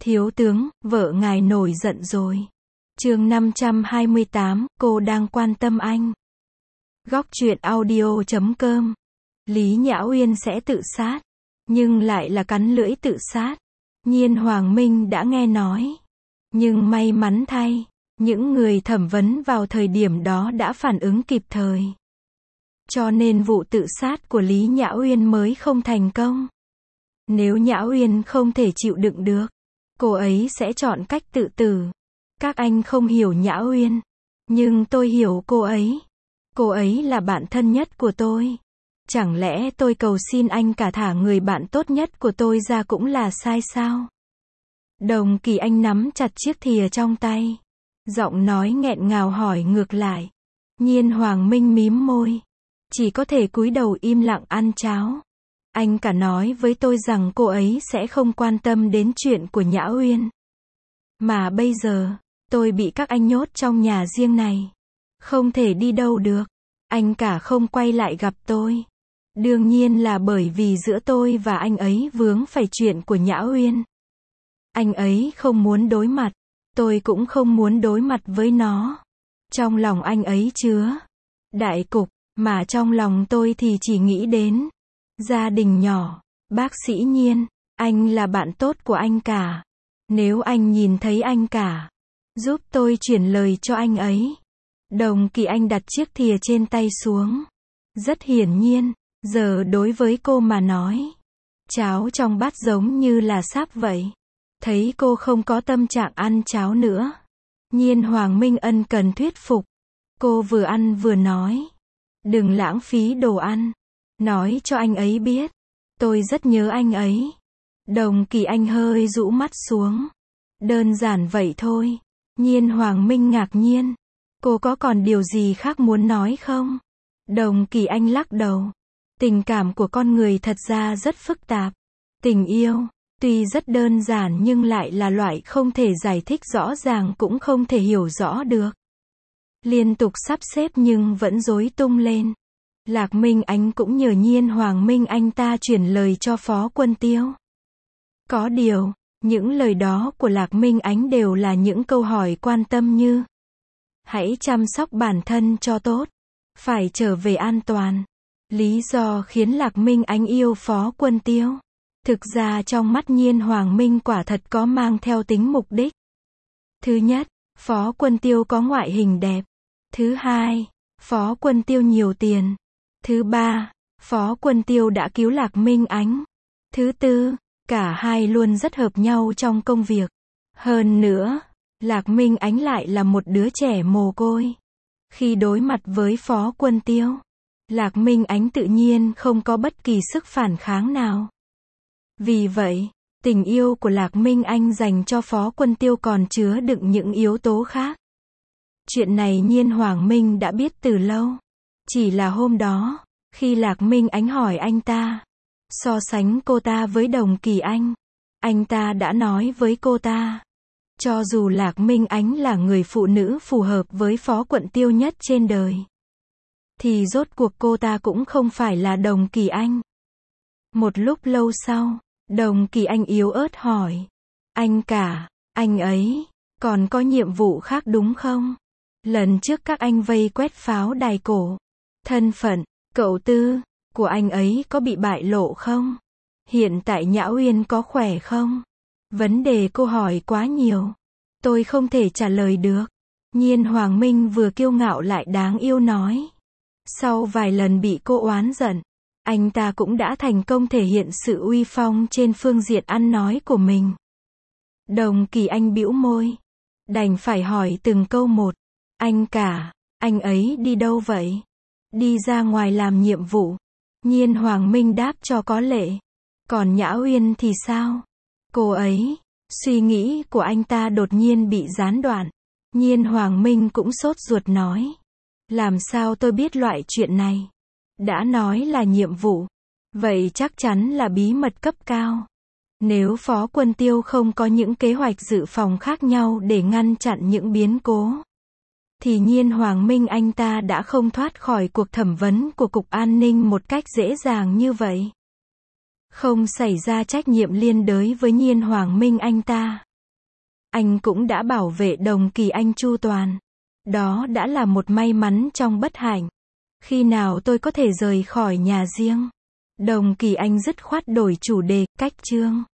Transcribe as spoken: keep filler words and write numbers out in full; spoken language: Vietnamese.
Thiếu tướng, vợ ngài nổi giận rồi. Chương năm trăm hai mươi tám, cô đang quan tâm anh. Góc truyện audio chấm com. Lý Nhã Uyên sẽ tự sát, nhưng lại là cắn lưỡi tự sát. Nhiên Hoàng Minh đã nghe nói. Nhưng may mắn thay, những người thẩm vấn vào thời điểm đó đã phản ứng kịp thời. Cho nên vụ tự sát của Lý Nhã Uyên mới không thành công. Nếu Nhã Uyên không thể chịu đựng được, cô ấy sẽ chọn cách tự tử. Các anh không hiểu Nhã Uyên, nhưng tôi hiểu cô ấy. Cô ấy là bạn thân nhất của tôi. Chẳng lẽ tôi cầu xin anh cả thả người bạn tốt nhất của tôi ra cũng là sai sao? Đồng Kỳ Anh nắm chặt chiếc thìa trong tay, giọng nói nghẹn ngào hỏi ngược lại. Nhiên Hoàng Minh mím môi, chỉ có thể cúi đầu im lặng ăn cháo. Anh cả nói với tôi rằng cô ấy sẽ không quan tâm đến chuyện của Nhã Uyên. Mà bây giờ, tôi bị các anh nhốt trong nhà riêng này. Không thể đi đâu được. Anh cả không quay lại gặp tôi. Đương nhiên là bởi vì giữa tôi và anh ấy vướng phải chuyện của Nhã Uyên. Anh ấy không muốn đối mặt. Tôi cũng không muốn đối mặt với nó. Trong lòng anh ấy chứa đại cục, mà trong lòng tôi thì chỉ nghĩ đến gia đình nhỏ. Bác sĩ Nhiên, anh là bạn tốt của anh cả. Nếu anh nhìn thấy anh cả, giúp tôi chuyển lời cho anh ấy. Đồng Kỳ Anh đặt chiếc thìa trên tay xuống. Rất hiển nhiên, giờ đối với cô mà nói, cháo trong bát giống như là sáp vậy. Thấy cô không có tâm trạng ăn cháo nữa, Nhiên Hoàng Minh ân cần thuyết phục. Cô vừa ăn vừa nói, đừng lãng phí đồ ăn. Nói cho anh ấy biết, tôi rất nhớ anh ấy. Đồng Kỳ Anh hơi rũ mắt xuống. Đơn giản vậy thôi. Nhiên Hoàng Minh ngạc nhiên. Cô có còn điều gì khác muốn nói không? Đồng Kỳ Anh lắc đầu. Tình cảm của con người thật ra rất phức tạp. Tình yêu, tuy rất đơn giản nhưng lại là loại không thể giải thích rõ ràng cũng không thể hiểu rõ được. Liên tục sắp xếp nhưng vẫn rối tung lên. Lạc Minh Ánh cũng nhờ Nhiên Hoàng Minh anh ta chuyển lời cho Phó Quân Tiêu. Có điều, những lời đó của Lạc Minh Ánh đều là những câu hỏi quan tâm như: hãy chăm sóc bản thân cho tốt, phải trở về an toàn. Lý do khiến Lạc Minh Ánh yêu Phó Quân Tiêu, thực ra trong mắt Nhiên Hoàng Minh quả thật có mang theo tính mục đích. Thứ nhất, Phó Quân Tiêu có ngoại hình đẹp. Thứ hai, Phó Quân Tiêu nhiều tiền. Thứ ba, Phó Quân Tiêu đã cứu Lạc Minh Ánh. Thứ tư, cả hai luôn rất hợp nhau trong công việc. Hơn nữa, Lạc Minh Ánh lại là một đứa trẻ mồ côi. Khi đối mặt với Phó Quân Tiêu, Lạc Minh Ánh tự nhiên không có bất kỳ sức phản kháng nào. Vì vậy, tình yêu của Lạc Minh Anh dành cho Phó Quân Tiêu còn chứa đựng những yếu tố khác. Chuyện này Nhiên Hoàng Minh đã biết từ lâu. Chỉ là hôm đó, khi Lạc Minh Ánh hỏi anh ta, so sánh cô ta với Đồng Kỳ Anh, anh ta đã nói với cô ta, cho dù Lạc Minh Ánh là người phụ nữ phù hợp với Phó Quân Tiêu nhất trên đời, thì rốt cuộc cô ta cũng không phải là Đồng Kỳ Anh. Một lúc lâu sau, Đồng Kỳ Anh yếu ớt hỏi, anh cả, anh ấy, còn có nhiệm vụ khác đúng không? Lần trước các anh vây quét pháo đài cổ, thân phận, cậu Tư, của anh ấy có bị bại lộ không? Hiện tại Nhã Uyên có khỏe không? Vấn đề cô hỏi quá nhiều. Tôi không thể trả lời được. Nhiên Hoàng Minh vừa kiêu ngạo lại đáng yêu nói. Sau vài lần bị cô oán giận, anh ta cũng đã thành công thể hiện sự uy phong trên phương diện ăn nói của mình. Đồng Kỳ Anh bĩu môi, đành phải hỏi từng câu một. Anh cả, anh ấy đi đâu vậy? Đi ra ngoài làm nhiệm vụ. Nhiên Hoàng Minh đáp cho có lệ. Còn Nhã Uyên thì sao? Cô ấy, suy nghĩ của anh ta đột nhiên bị gián đoạn. Nhiên Hoàng Minh cũng sốt ruột nói. Làm sao tôi biết loại chuyện này? Đã nói là nhiệm vụ, vậy chắc chắn là bí mật cấp cao. Nếu Phó Quân Tiêu không có những kế hoạch dự phòng khác nhau để ngăn chặn những biến cố, thì Nhiên Hoàng Minh anh ta đã không thoát khỏi cuộc thẩm vấn của Cục An ninh một cách dễ dàng như vậy. Không xảy ra trách nhiệm liên đới với Nhiên Hoàng Minh anh ta. Anh cũng đã bảo vệ Đồng Kỳ Anh chu toàn. Đó đã là một may mắn trong bất hạnh. Khi nào tôi có thể rời khỏi nhà riêng? Đồng Kỳ Anh dứt khoát đổi chủ đề, cách chương.